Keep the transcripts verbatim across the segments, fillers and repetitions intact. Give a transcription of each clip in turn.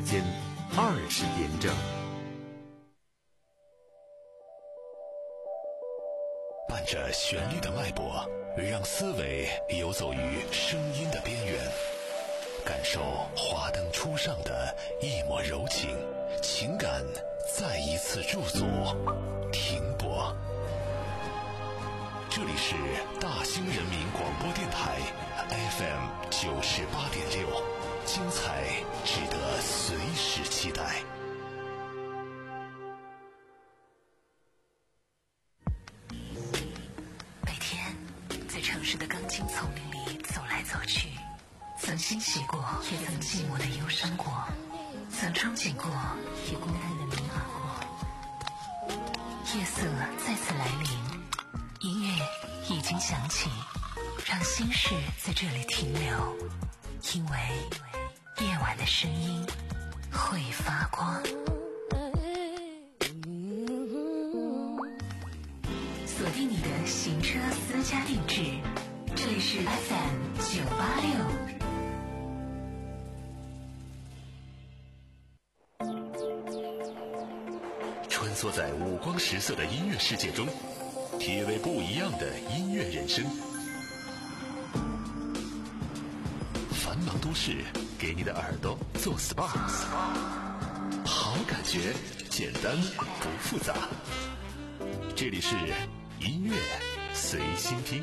间二十点整。 伴着旋律的脉搏，让思维游走于声音的边缘，感受华灯初上的一抹柔情，情感再一次驻足停泊。这里是大兴人民广播电台 F M 九十八点六，精彩值得随时期待。 每天在城市的钢筋丛林里走来走去，曾欣喜过，也曾寂寞的忧伤过，曾憧憬过，也孤单的迷茫过。夜色再次来临，音乐已经响起，让心事在这里停留，因为夜晚的声音会发光。锁定你的行车私家定制，这里是 F M 九八六。 穿梭在五光十色的音乐世界中，体味不一样的音乐人生。繁忙都市给你的耳朵做 S P A， 好感觉简单不复杂。这里是音乐随心听。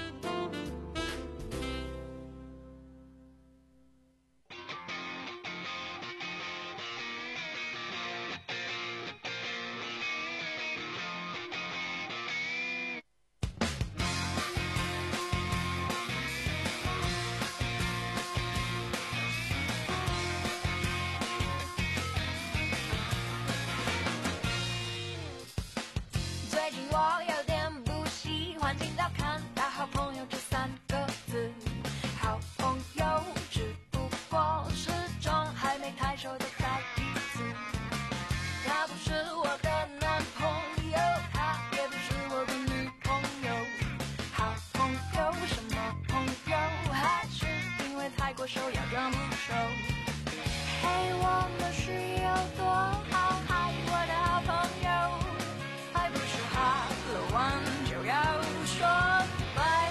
最近我有点不喜欢听到看到好朋友这三个字，好朋友只不过是种还没太熟的代替词。他不是我的男朋友，他也不是我的女朋友。好朋友什么朋友，还是因为太过熟要装不熟。嘿，我们是有多好，嗨，我的好朋友，还不是哈了完就要说拜。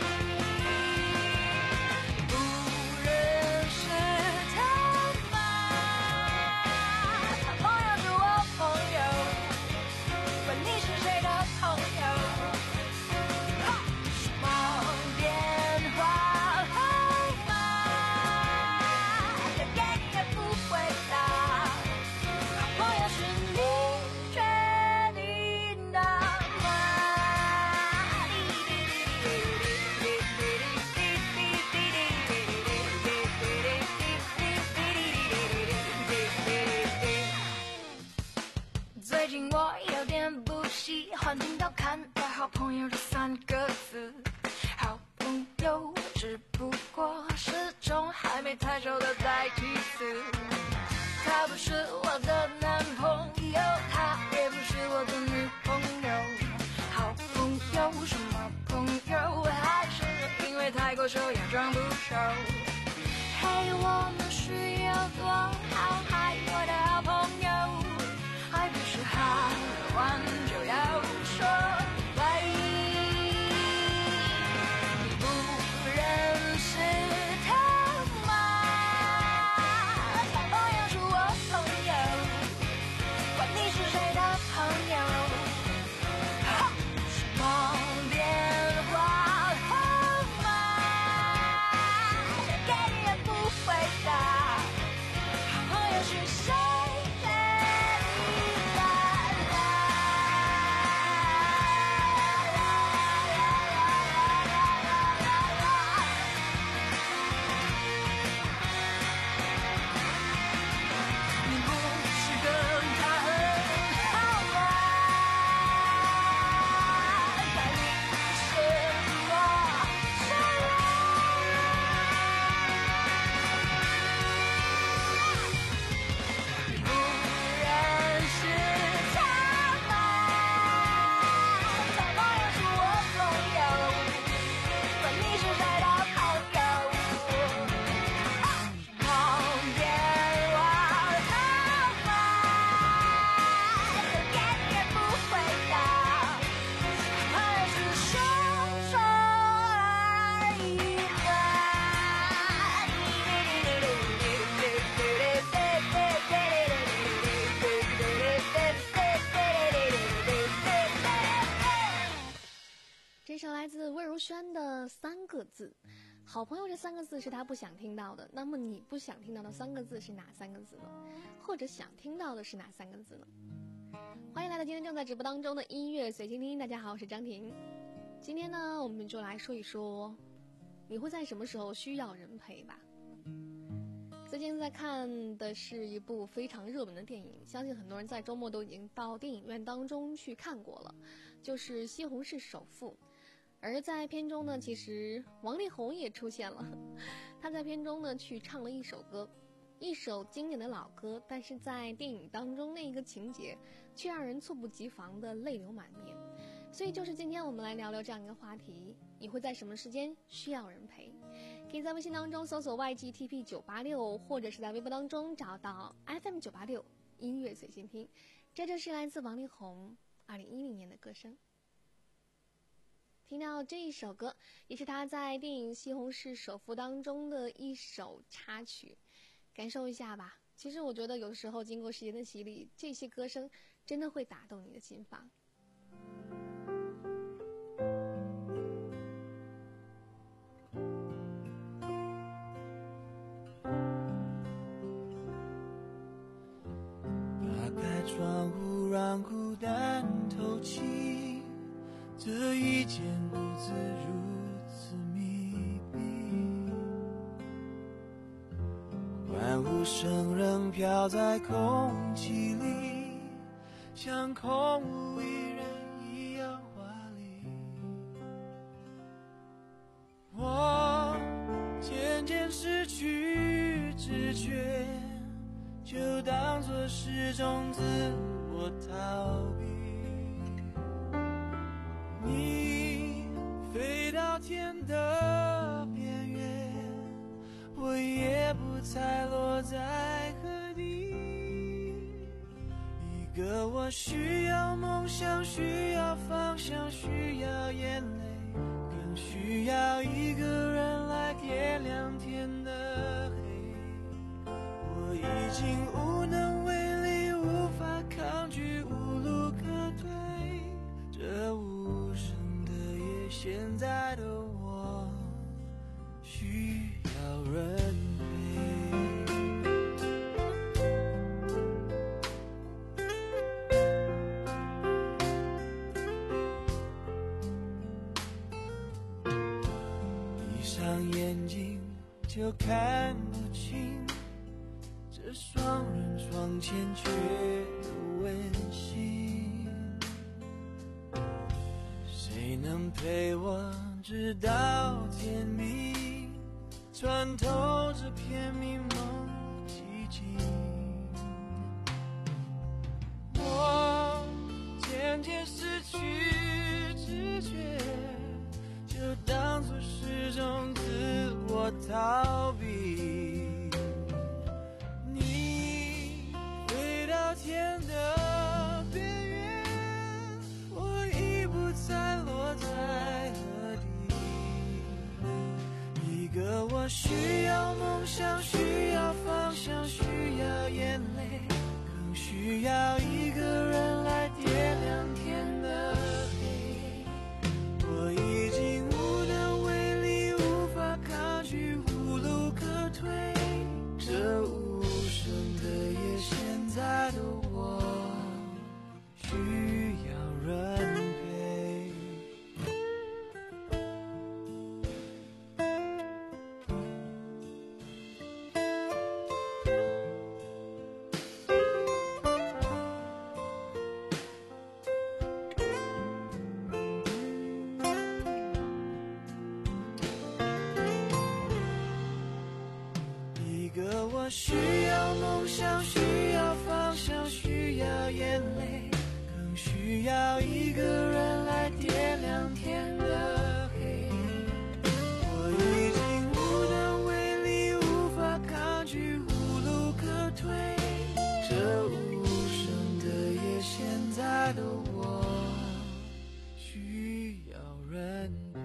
不认识他吗？他朋友是我朋友，管你是谁的朋友。什么电话号码，打给你也不回答。好朋友是你决定的吗？最近我有点不喜欢听到看到好朋友这三个字，好朋友只不过是种还没太熟的代替词。他不是我的男朋友，他也不是我的女朋友。好朋友什么朋友，还是因为太过熟要装不熟。嘿，我们是有多好，嗨，我的好朋友，还不是哈了完就要说拜。你不认识他吗？他朋友是我朋友，管你是谁的朋友。哈，什么电话号码，打给你也不回答。 轩的三个字，好朋友这三个字是他不想听到的，那么你不想听到的三个字是哪三个字呢？或者想听到的是哪三个字呢？欢迎来到今天正在直播当中的音乐随心听，大家好，我是张婷。今天呢，我们就来说一说，你会在什么时候需要人陪吧？最近在看的是一部非常热门的电影，相信很多人在周末都已经到电影院当中去看过了，就是《西红柿首富》。而在片中呢，其实王力宏也出现了，他在片中呢去唱了一首歌，一首经典的老歌，但是在电影当中那一个情节却让人猝不及防的泪流满面。所以就是今天我们来聊聊这样一个话题，你会在什么时间需要人陪？可以在微信当中搜索 Y G T P 九八六， 或者是在微博当中找到 F M 九八六 音乐随心听。这就是来自王力宏二零一零年的歌声。听到这一首歌，也是他在电影《西红柿首富》当中的一首插曲，感受一下吧。其实我觉得有时候经过时间的洗礼，这些歌声真的会打动你的心房。 打开窗户让孤单透气，这一间屋子如此密闭，欢呼声仍飘在空气里，像空无一人一样华丽。我渐渐失去知觉，就当作是种自我逃避。你飞到天的边缘，我也不猜落在何地。一个我需要梦想，需要方向，需要眼泪，更需要一个人来点亮天的黑。我已经无能为力，无法抗拒，无路可退，这无声的夜，现在的我需要人陪。闭上眼睛就看不清这双人床欠缺的温馨，谁能陪我直到天明，穿透这片迷蒙寂静。我渐渐失去知觉，就当作是种自我逃避。天的边缘，我已不再落在何地。一个我需要梦想，需要方向，需要眼泪，更需要一个人来点亮天的黑。我已经无能为力，无法抗拒，无路可退，这无声的夜，现在的我需要人陪。一个我需要梦想，需要方向，需要眼泪，更需要一个人来点亮天的黑。我已经无能为力，无法抗拒，无路可退，这无声的夜，现在的我需要人陪。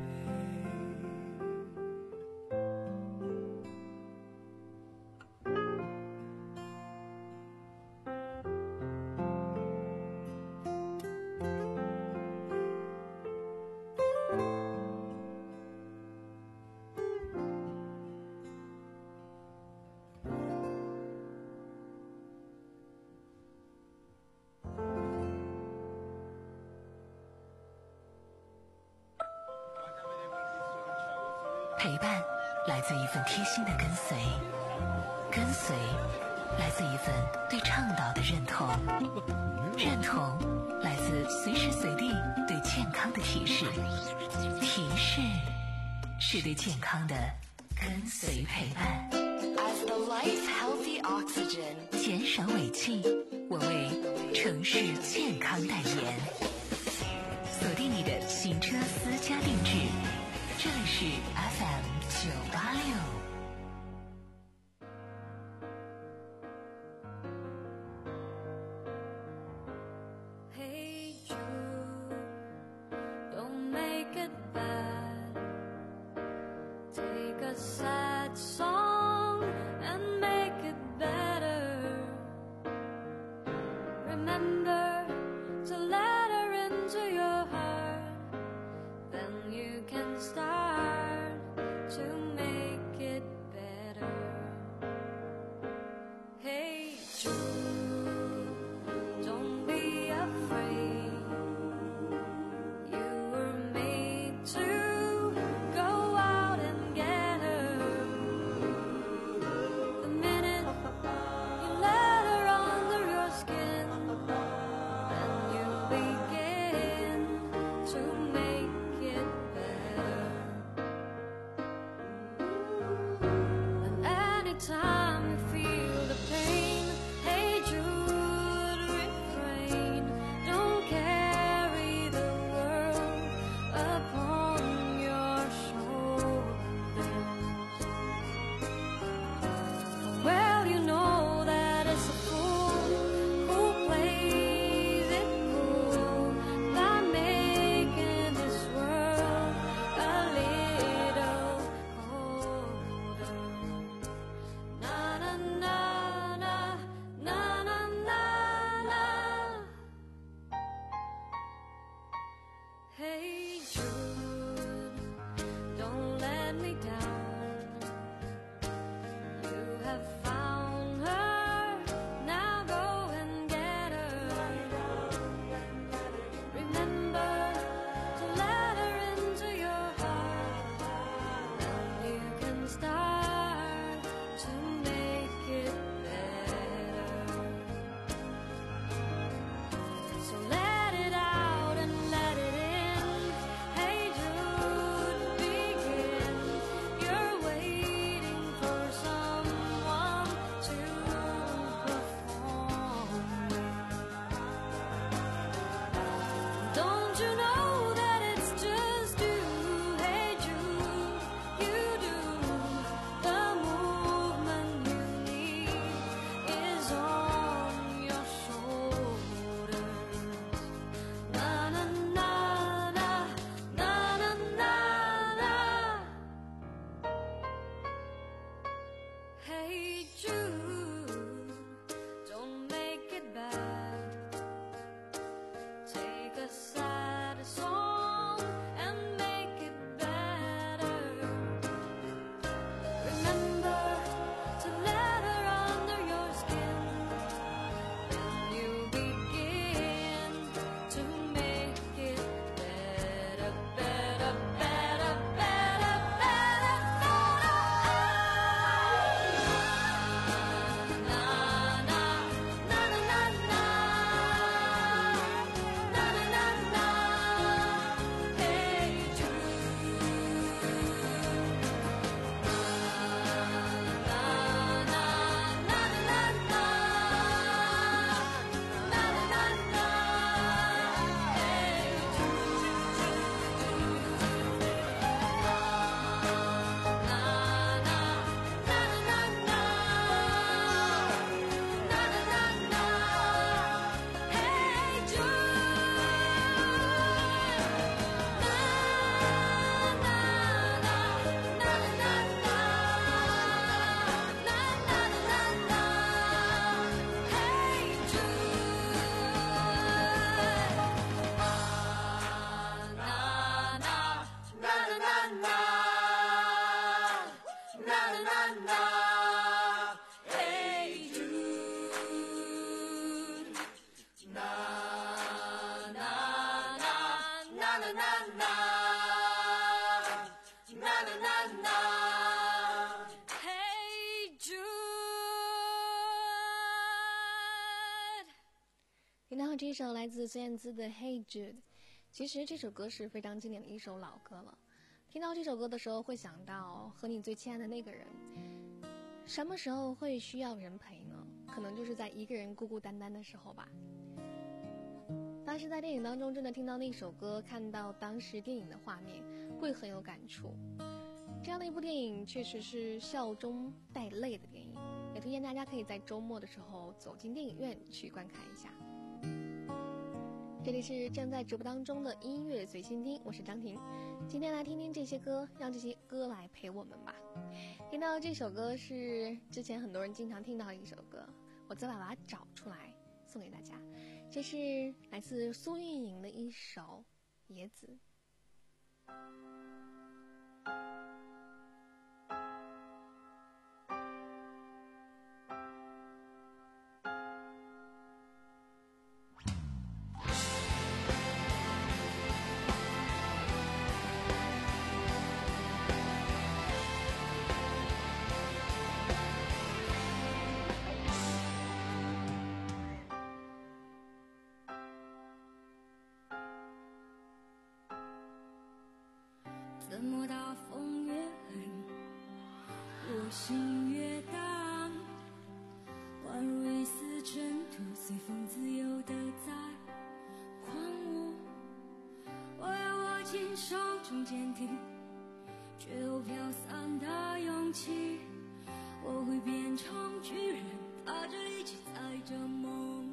陪伴来自一份贴心的跟随，跟随来自一份对倡导的认同，认同来自随时随地对健康的提示，提示是对健康的跟随陪伴。 As the life healthy oxygen， 减少尾气，我为城市健康代言。锁定你的行车私家定制，这里是 F M 九八六。 到这首来自孙燕姿的 Hey Jude， 其实这首歌是非常经典的一首老歌了。听到这首歌的时候会想到和你最亲爱的那个人，什么时候会需要人陪呢？可能就是在一个人孤孤单单的时候吧。当时在电影当中真的听到那首歌，看到当时电影的画面，会很有感触。这样的一部电影确实是笑中带泪的电影，也推荐大家可以在周末的时候走进电影院去观看一下。这里是正在直播当中的音乐随心听，我是张婷。今天来听听这些歌，让这些歌来陪我们吧。听到这首歌是之前很多人经常听到的一首歌，我再把它找出来送给大家。这是来自苏运莹的一首《野子》。 怎么大风越狠，我心越荡，宛如一丝尘土，随风自由地在狂舞。我要握紧手中坚定却又飘散的勇气，我会变成巨人，踏着力气载着梦。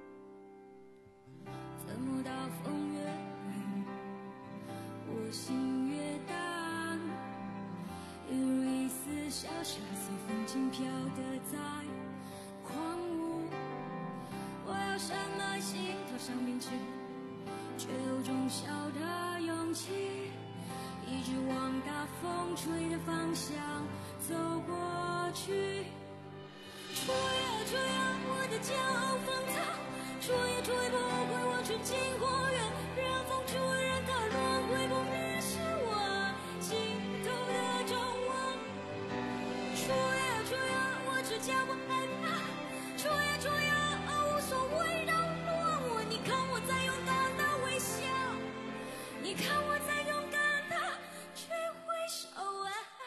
怎么大风越狠，我心越荡，犹如一丝小沙随风轻飘的在狂舞。我要深埋心头上铭记，却有种小的勇气，一直往大风吹的方向走过去。吹呀吹呀，我的骄傲放纵，吹也吹不回我纯净花园，任风吹，任它轮回不灭，是我尽头的张望。吹呀吹呀，我只叫不害怕，吹呀吹呀，无所谓扰乱我。你看我在勇敢的微笑，你看我在勇敢的去挥手啊。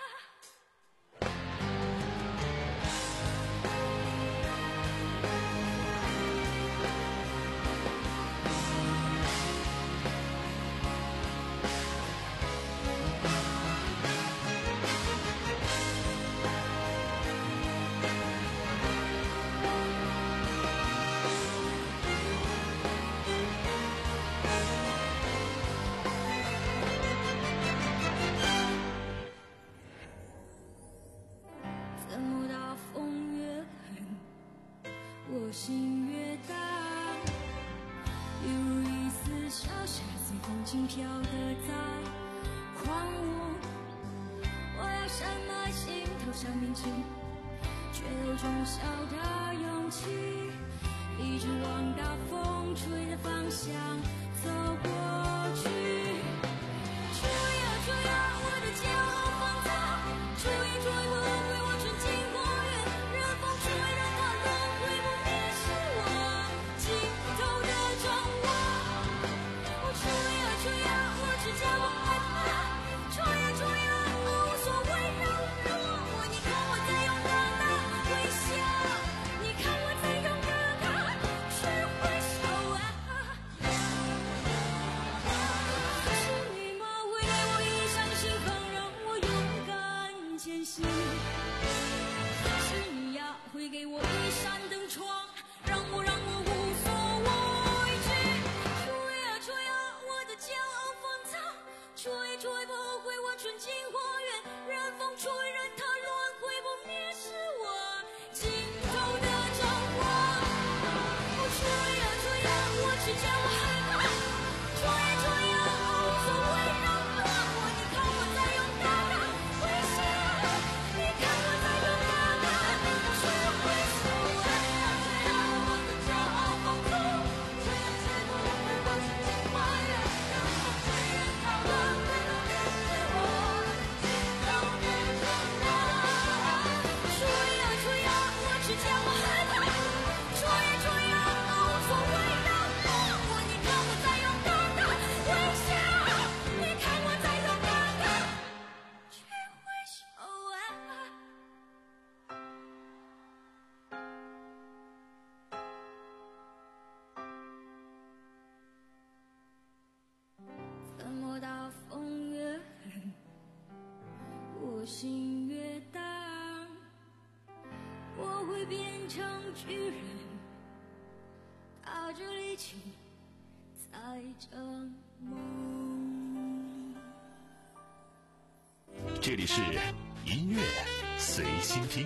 怎么大风越狠，我心越荡，犹如一丝小沙随风轻飘的在狂舞。我要深埋心头上铭记，却有种小的勇气，一直往大风吹的方向走过去。吹呀吹呀，我的骄傲放纵，吹也吹不回我纯净花园，任风吹，任它轮回不灭，是我尽头的张望。我吹呀吹呀，我只叫不害怕，吹呀吹呀，无所谓扰乱我。你看我在勇敢的微笑，你看我在一起在这梦。 这里是音乐随心听。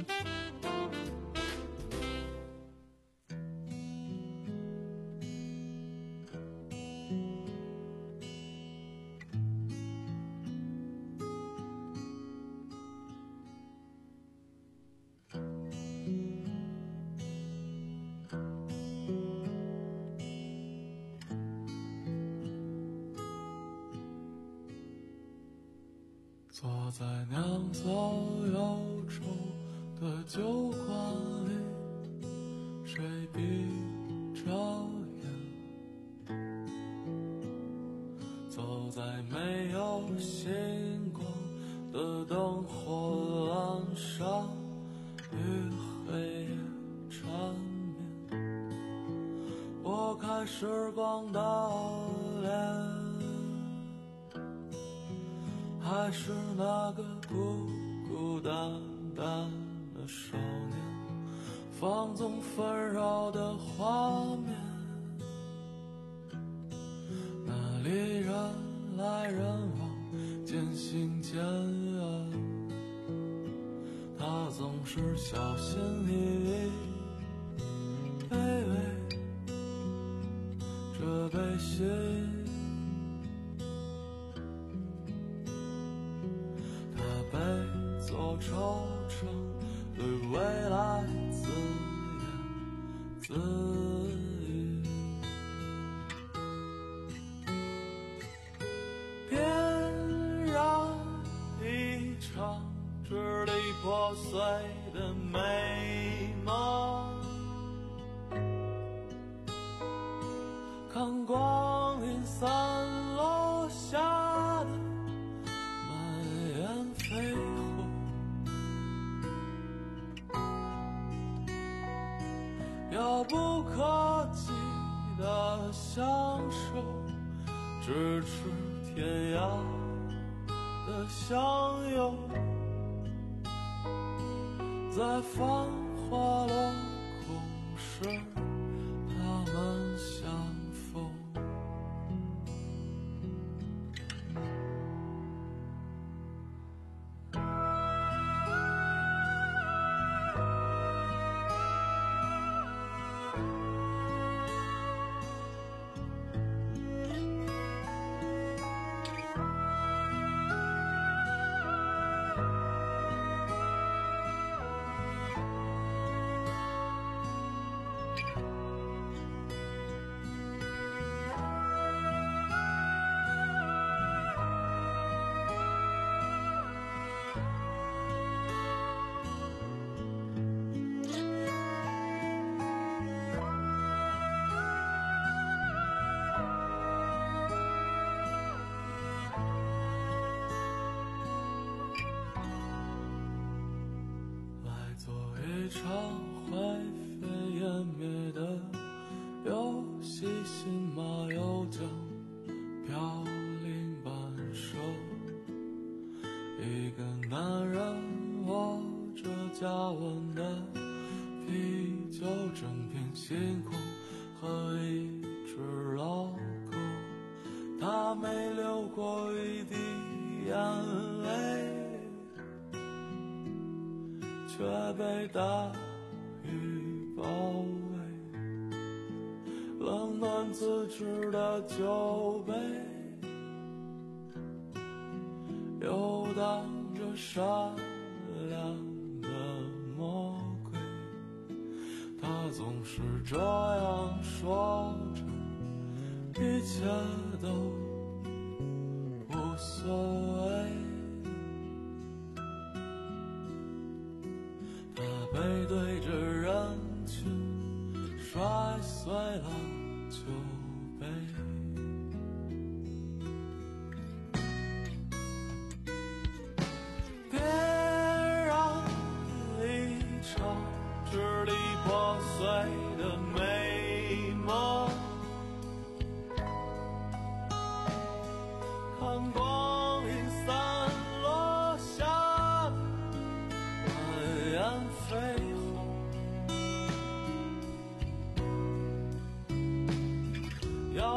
坐在酿造忧愁的酒馆里，谁闭着眼？走在没有星光的灯火阑珊，与黑夜缠绵。我看时光的脸，还是那个孤孤单单的少年，放纵纷扰的画面，那里人来人往，渐行渐远。他总是小心翼翼，微微这悲喜。做惆怅，对未来自言自语。点燃一场支离破碎的美梦，看光阴散落下的满眼飞火。遥不可及的享受，咫尺天涯的相拥，在繁华落空时，他们相逢。一场灰飞烟灭的游戏，新马又将飘零半生。一个男人握着加温的啤酒，整片星空和一只老狗，他没流过一滴眼泪，却被大雨包围，冷暖自知的酒杯，游荡着善良的魔鬼。他总是这样说着，一切都无所谓。背对着人群，摔碎了酒杯。点燃一场支离破碎的美梦，看光阴散落下满眼飞鸿，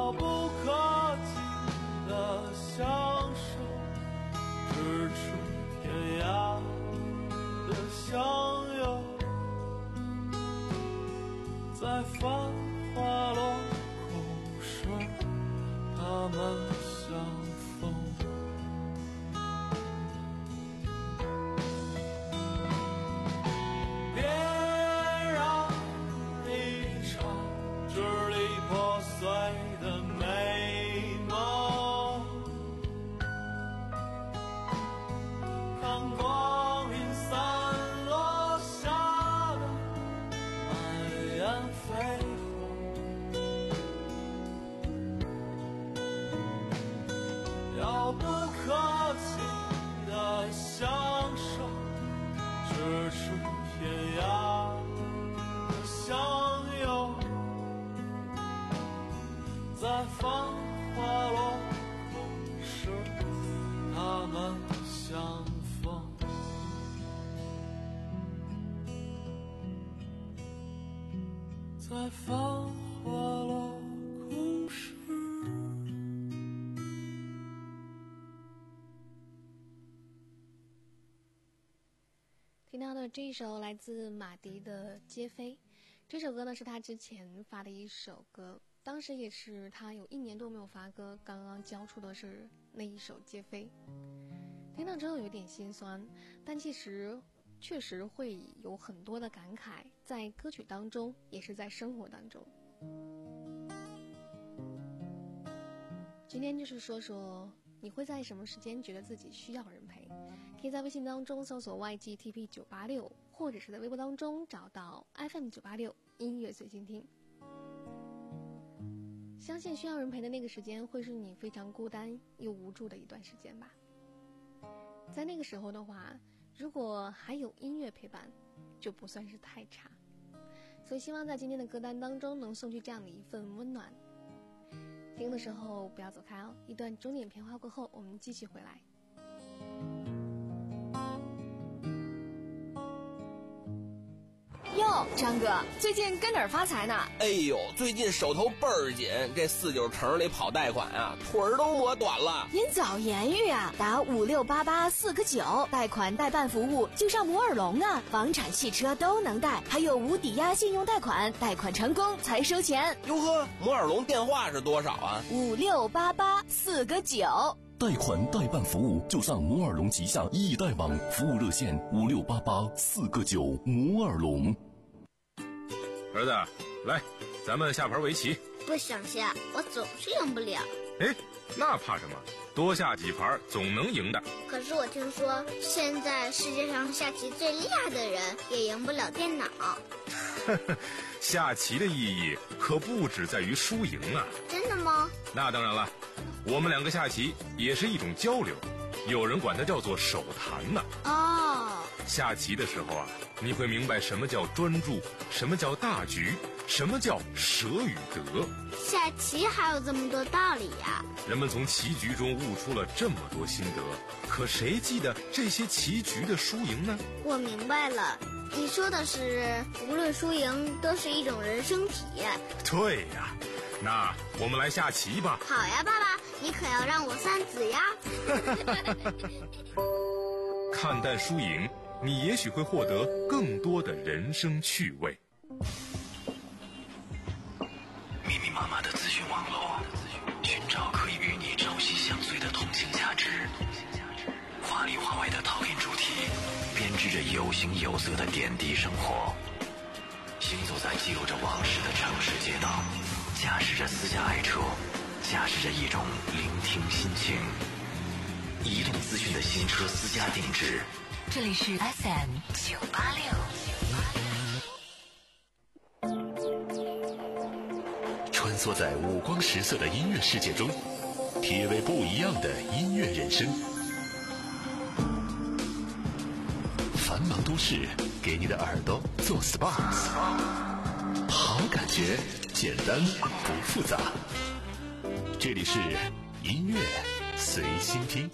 遥不可及的相守，咫尺天涯的相拥，在繁华落空时，他们相逢。别让一场支离破碎的美梦，看光阴散落下的满眼绯红，遥不可及的相守，咫尺天涯的相拥，在繁华落空时，他们相逢。在繁华落空时。 听到的这一首来自马迪的《街飞》，这首歌呢是他之前发的一首歌，当时也是他有一年多没有发歌，刚刚交出的是那一首《街飞》。听到之后有点心酸，但其实确实会有很多的感慨，在歌曲当中，也是在生活当中。今天就是说说你会在什么时间觉得自己需要人陪，可以在微信当中搜索 Y G T P 九八六， 或者是在微博当中找到 F M 九八六 音乐随心听。相信需要人陪的那个时间会是你非常孤单又无助的一段时间吧。在那个时候的话，如果还有音乐陪伴，就不算是太差。所以希望在今天的歌单当中能送去这样的一份温暖。听的时候不要走开哦，一段钟点片花过后，我们继续回来。 哟，张哥，最近跟哪儿发财呢？ 哎呦，最近手头倍儿紧，这四九城里跑贷款啊，腿儿都磨短了。 您早言语啊，打五六八八四个九，贷款代办服务就上摩尔龙啊，房产、汽车都能贷，还有无抵押信用贷款，贷款成功才收钱。 哟呵，摩尔龙电话是多少啊？ 五六八八四个九。 贷款代办服务就上摩尔龙旗下易贷网，服务热线五六八八四个九。摩尔龙。 儿子，来，咱们下盘围棋。 不想下，我总是赢不了。 哎，那怕什么？多下几盘总能赢的。 可是我听说，现在世界上下棋最厉害的人也赢不了电脑。 下棋的意义可不只在于输赢啊！ 真的吗？ 那当然了，我们两个下棋也是一种交流，有人管它叫做手谈呢。 哦， 下棋的时候啊，你会明白什么叫专注，什么叫大局，什么叫舍与得。 下棋还有这么多道理呀！ 人们从棋局中悟出了这么多心得，可谁记得这些棋局的输赢呢？ 我明白了，你说的是无论输赢都是一种人生体验。 对呀，那我们来下棋吧。 好呀，爸爸，你可要让我三子呀。 看淡输赢，你也许会获得更多的人生趣味。 密密麻麻的资讯网络，寻找可以与你朝夕相随的同性价值，华里华外的陶冶主题，编织着有形有色的点滴生活。行走在记录着往事的城市街道，驾驶着私家爱车，驾驶着一种聆听心情。移动资讯的新车私家定制， 这里是 F M 九八六。 穿梭在五光十色的音乐世界中，体味不一样的音乐人生。繁忙都市给你的耳朵做 S P A， 好感觉简单不复杂。这里是音乐随心听。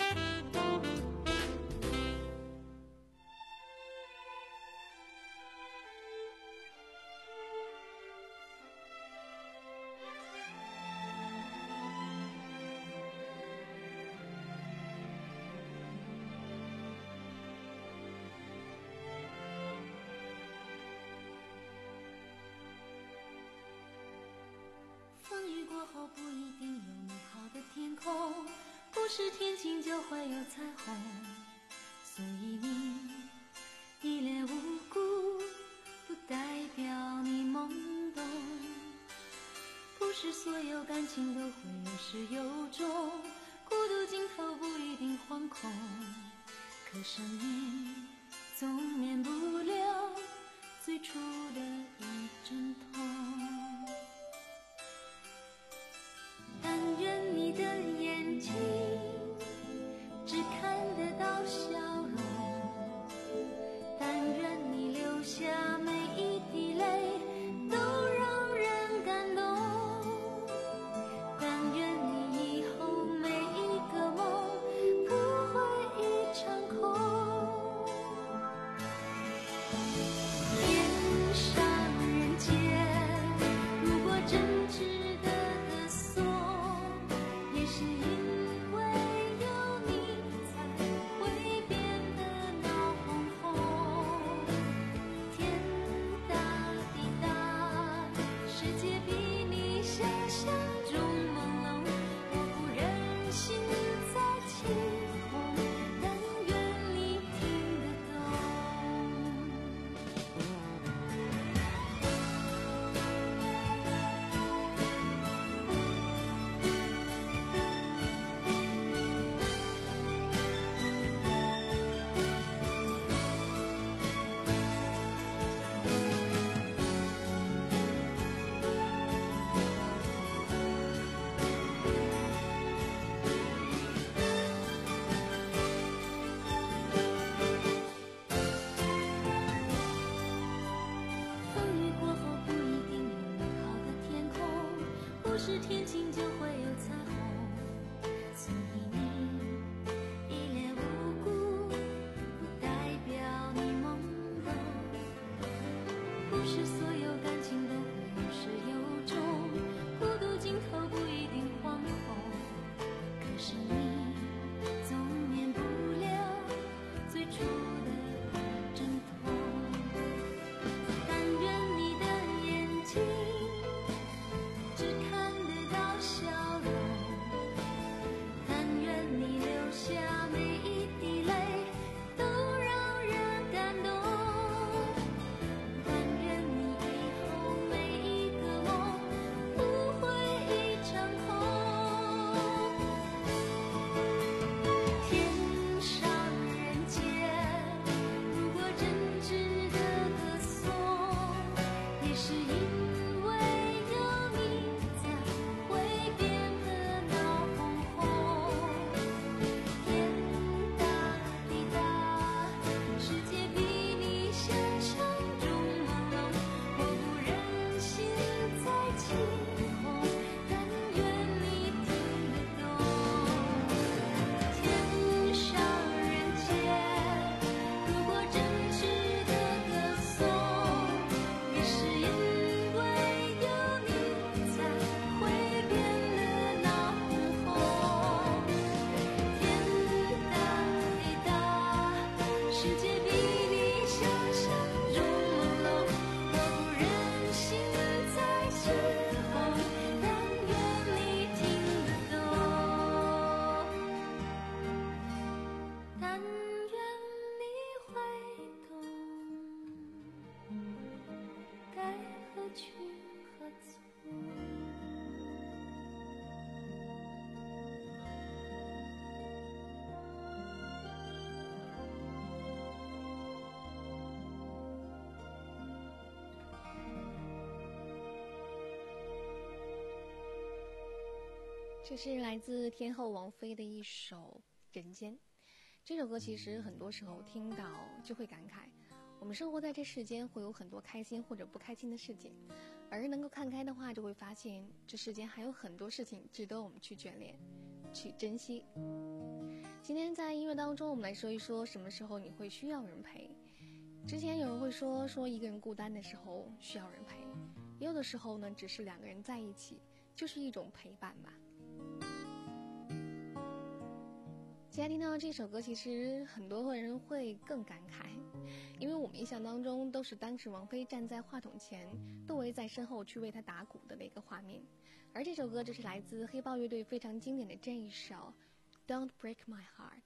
后不一定有美好的天空，不是天晴就会有彩虹，所以你一脸无辜不代表你懵懂，不是所有感情都会有始有终，孤独尽头不一定惶恐，可生命总免不了最初的一阵痛。但愿你的眼睛只看得到笑容，但愿你流下每一滴泪都让人感动，但愿你以后每一个梦不会一场空。天上人间，如果真值得歌颂，也是因为有你才会变得闹哄哄。天大地大，世界比你想象中朦胧，我不忍心再起哄，但愿你听得懂。风雨过后不一定有美好的天空，不是天晴就会有彩虹，所以你一脸无辜不代表你懵懂，不是所有感情都会有始有终，孤独尽头不一定惶恐，可是你总免不了最初的一阵痛。但愿你的眼睛只看得到笑容，但愿你流下每一滴泪都让人感动，但愿你以后每一个梦不会一场空。天上人间，如果真值得歌颂，也是因为有你才会变得闹哄哄。天大地大，世界比你想象中朦胧，我不忍心再起哄，但愿你听得懂。天上人间，如果真值得歌颂，也是因为有你才会变得闹哄哄。天大地大，世界比你想象中朦胧，我不忍心再起哄，但愿你听得懂，但愿你会懂，该何去何从。 这是来自天后王菲的一首《人间》。这首歌其实很多时候听到就会感慨，我们生活在这世间会有很多开心或者不开心的事情，而能够看开的话，就会发现这世间还有很多事情值得我们去眷恋，去珍惜。今天在音乐当中，我们来说一说什么时候你会需要人陪。之前有人会说说一个人孤单的时候需要人陪，也有的时候呢，只是两个人在一起就是一种陪伴吧。 现在听到这首歌，其实很多人会更感慨，因为我们印象当中都是当时王菲站在话筒前，窦唯在身后去为她打鼓的那个画面，而这首歌就是来自黑豹乐队非常经典的这一首 Don't Break My Heart。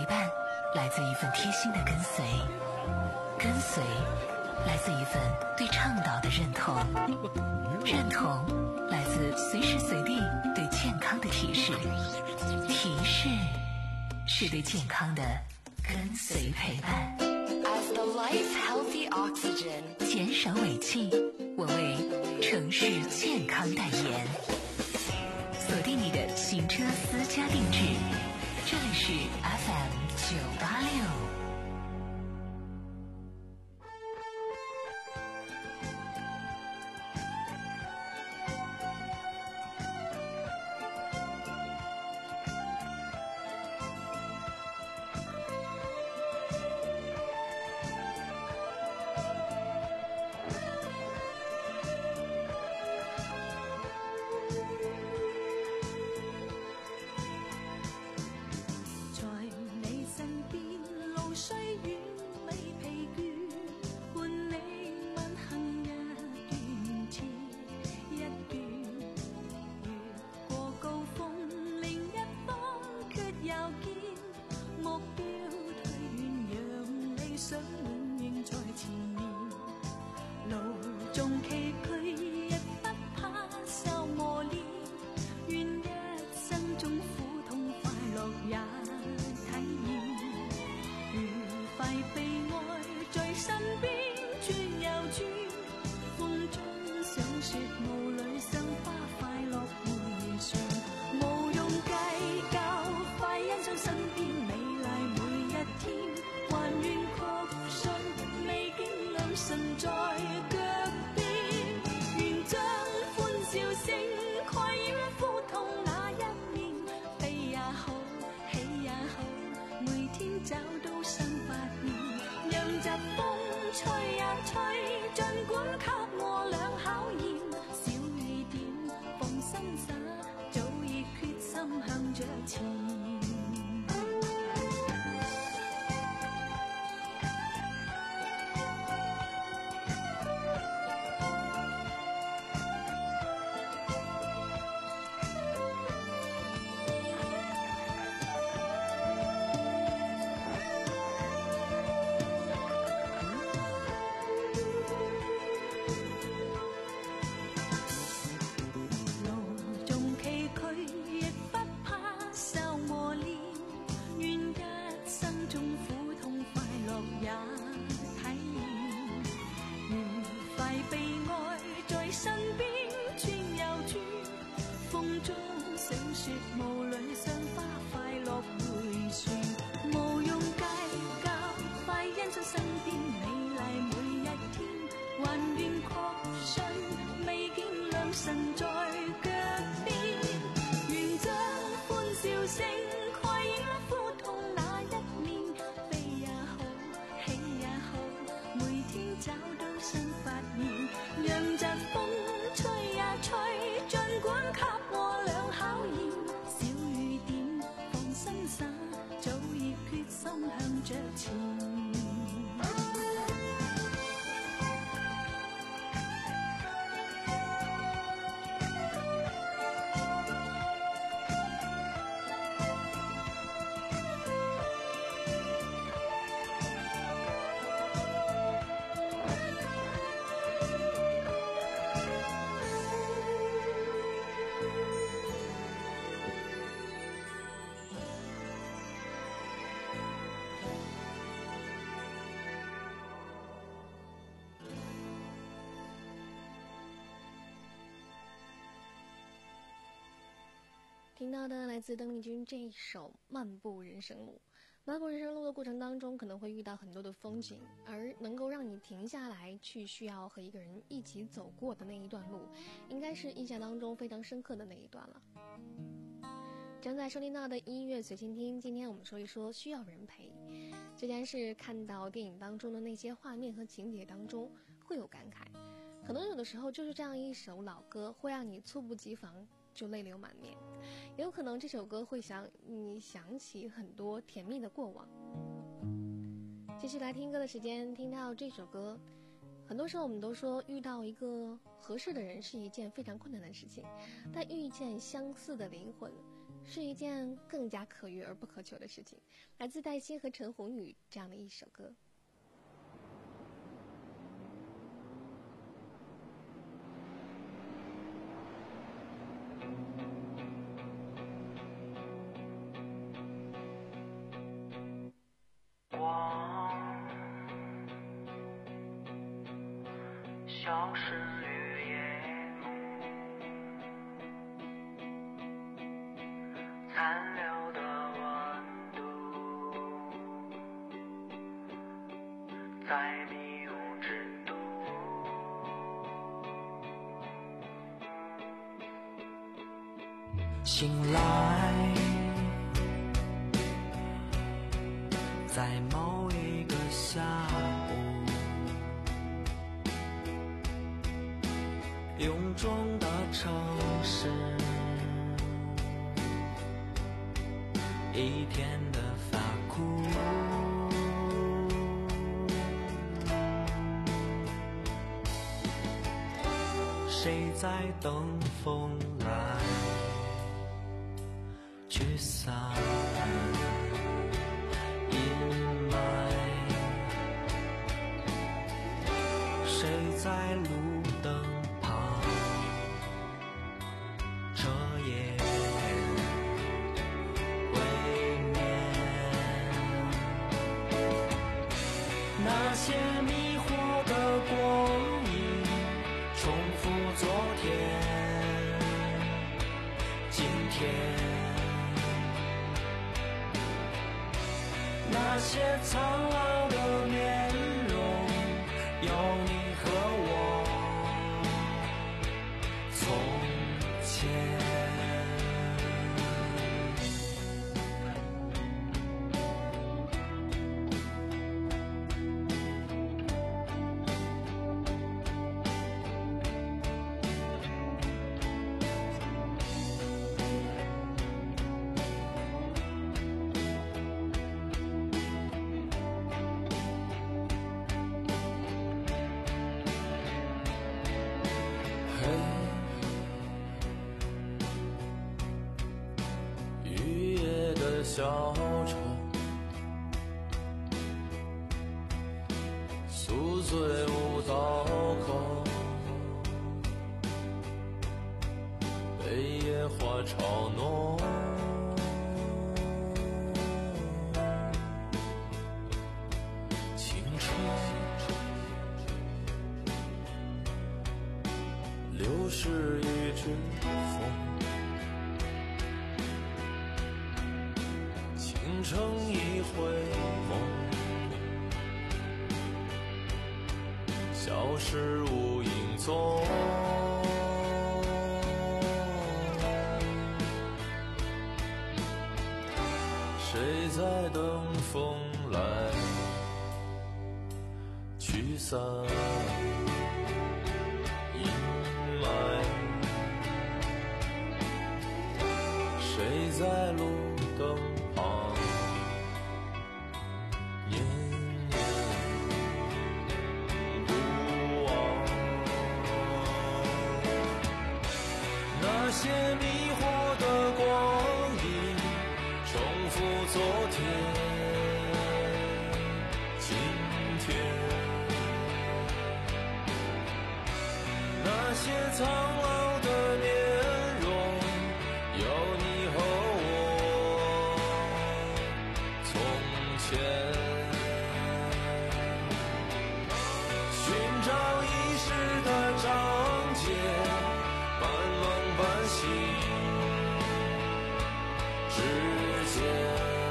伴来自一份贴心的跟随，跟随来自一份对倡导的认同，认同来自随时随地对健康的提示，提示是对健康的跟随陪伴。 As the life healthy oxygen， 减少尾气，我为城市健康代言。锁定你的行车私家定制，这里是 F M 九八六。 听到的来自邓丽君这一首《漫步人生路》。漫步人生路的过程当中，可能会遇到很多的风景，而能够让你停下来去需要和一个人一起走过的那一段路，应该是印象当中非常深刻的那一段了。正在收听到的音乐随心听，今天我们说一说需要人陪。这件事看到电影当中的那些画面和情节当中会有感慨，可能有的时候就是这样一首老歌会让你猝不及防就泪流满面，也有可能这首歌会想你想起很多甜蜜的过往。继续来听歌的时间，听到这首歌，很多时候我们都说遇到一个合适的人是一件非常困难的事情，但遇见相似的灵魂是一件更加可遇而不可求的事情。来自戴鑫和陈鸿宇这样的一首歌。 消失于夜幕，残留的温度，在迷雾之都。醒来，在某一个下午。臃肿的城市，一天的发苦。谁在等风来驱散阴霾？谁在路灯那些迷惑的光影，重复昨天、今天。那些苍老的面容，有你和我从前。小丑宿醉无道口，被野花嘲弄。青春流逝一阵风，成一回梦，消失无影踪。谁在等风来驱散阴霾？谁在路灯旁那些迷惑的光影，重复昨天、今天。那些苍老的面容，有你和我从前。寻找遗失的章节，半梦半醒之间，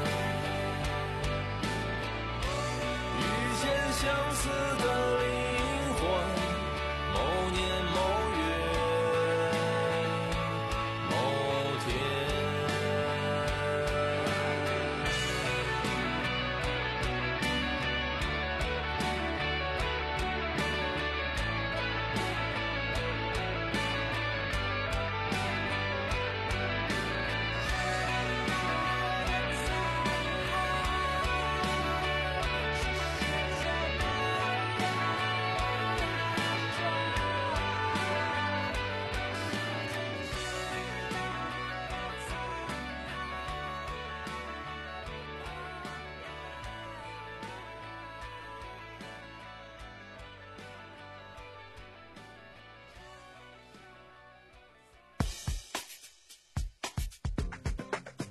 遇见相似的灵魂，某年某月某天。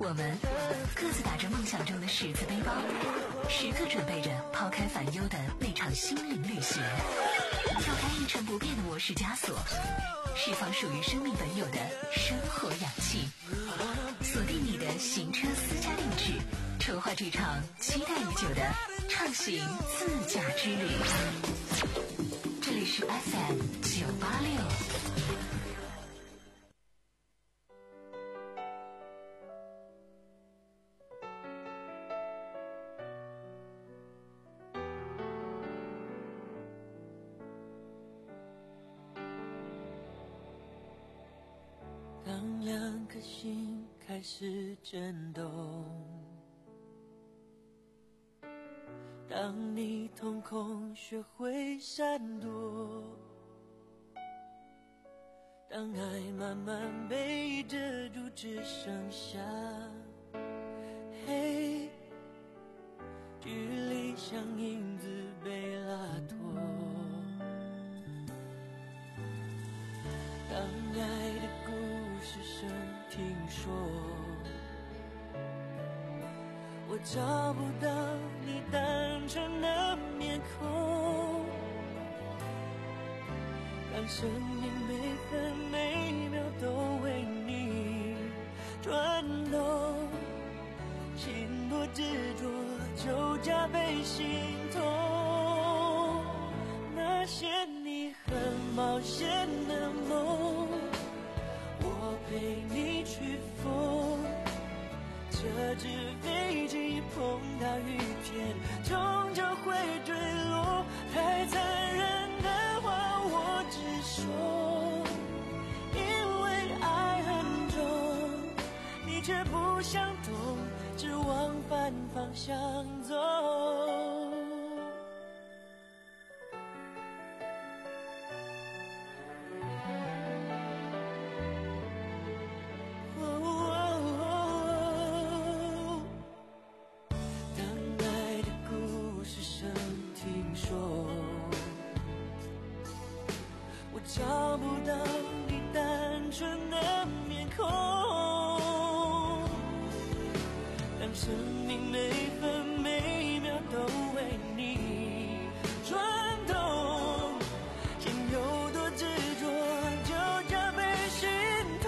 我们各自打着梦想中的十字背包，时刻准备着抛开烦忧的那场心灵旅行，跳开一成不变的模式枷锁，释放属于生命本有的生活氧气，锁定你的行车私家定制，筹划这场期待已久的畅行自驾之旅。这里是 F M 九八六。 当两颗心开始震动，当你瞳孔学会闪躲，当爱慢慢被遮住，只剩下黑，距离像影子被拉脱。当爱的故事声听说，我找不到你单纯的面孔，当生命每分每秒都为你转动，心多执着就加倍心痛。那些你很冒险的梦，我陪你去疯，这只飞机碰到雨天终究会坠落，太残忍的话我只说，因为爱很重，你却不想懂，只往反方向走。找不到你单纯的面孔，当生命每分每秒都为你转动，心有多执着就加倍心痛。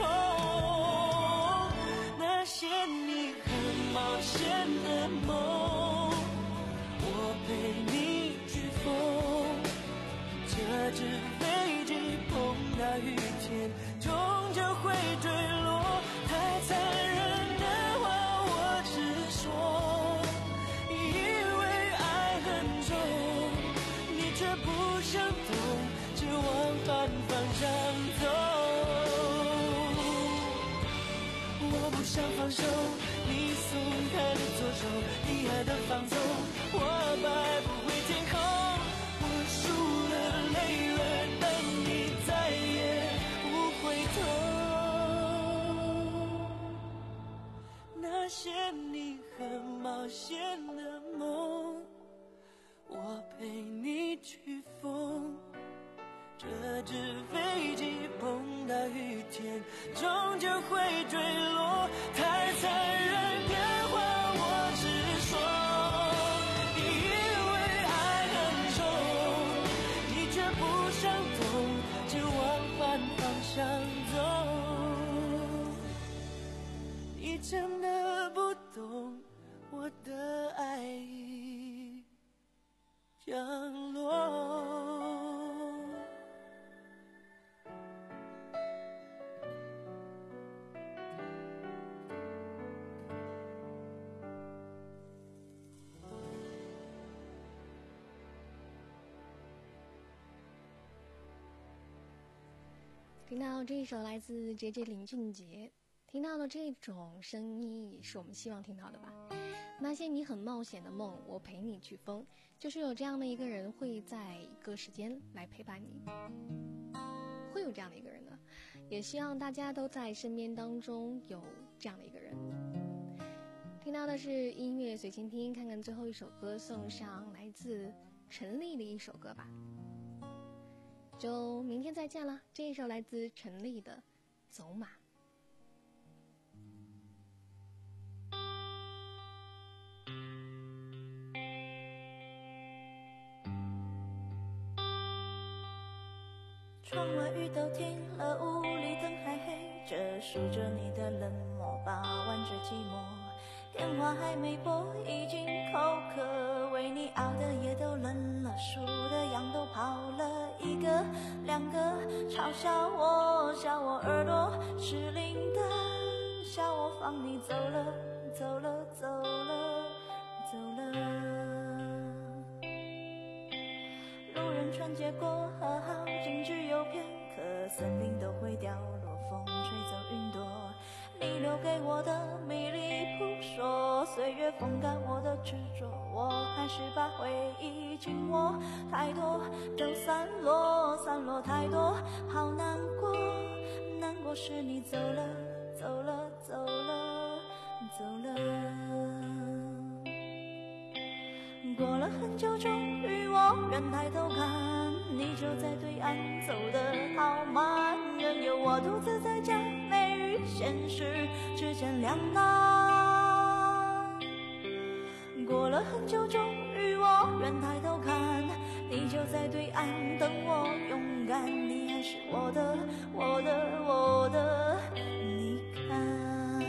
那些你很冒险的梦，我陪你去疯，这只飞机碰到雨天终究会坠落，太残忍的话我只说，因为爱很重，你却不想懂，只往反方向走。我不想放手，你松开了左手，你爱的放纵，我摆不回天空，我输了累了，但你再也不回头。那些你很冒险的梦，我陪你去疯，这只飞机碰到雨天终究会坠落，太残忍的话我只说，因为爱很重，你却不想懂，只往反方向走。你真的不懂我的爱已降落。 听到这一首来自杰杰林俊杰，听到的这种声音也是我们希望听到的吧。那些你很冒险的梦，我陪你去疯，就是有这样的一个人会在一个时间来陪伴你，会有这样的一个人的，也希望大家都在身边当中有这样的一个人。听到的是音乐随心听，看看最后一首歌送上来自陈粒的一首歌吧。就明天再见了，这一首来自陈粒的《走马》。 窗外雨都停了，屋里灯还黑着，数着你的冷漠，把玩着寂寞。电话还没拨，已经口渴，为你熬的夜都冷了，数的羊都跑了，一个两个，嘲笑我，笑我耳朵失灵的，笑我放你走了，走了，走了，走了。路人穿街过河，好景只有片刻，森林都会掉落，风吹走云朵。你留给我的迷离扑朔，岁月风干我的执着，我还是把回忆紧握，太多都散落，散落太多，好难过，难过是你走了，走了，走了，走了。过了很久，终于我人抬头看，你就在对岸，走得好慢，任由我独自在家，美与现实之间两难。过了很久，终于我人抬头看，你就在对岸等我勇敢，你还是我的，我的，我的，你看。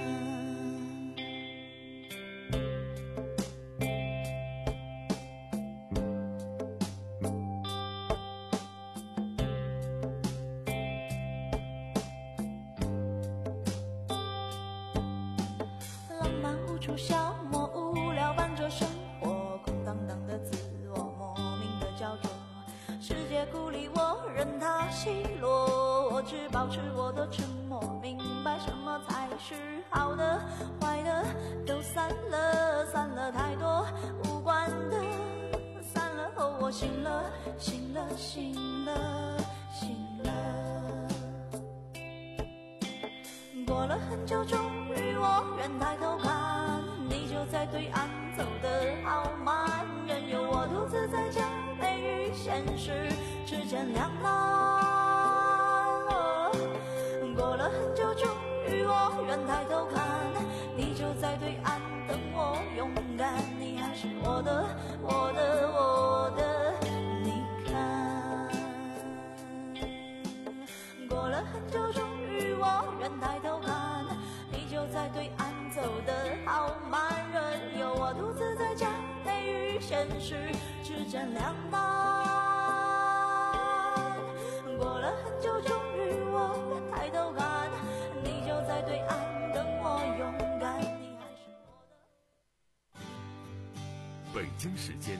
出消磨无聊伴着生活，空荡荡的自我莫名的焦灼，世界孤立我任它奚落，我只保持我的沉默，明白什么才是好的坏的都散了，散了太多无关的，散了后我醒了，醒了，醒了，醒了。过了很久，终于我人抬头看，你就在对岸，走得好慢，任由我独自在家，美与现实之间两难。过了很久，终于我人抬头看，你就在对岸等我勇敢，你还是我的，我的，我的，你看。过了很久，终于我人抬头看，你就在对岸，走得好慢，任由我独自在家，美与现实之间两难。过了很久，终于我抬头看，你就在对岸等我勇敢，你还是我的。 北京时间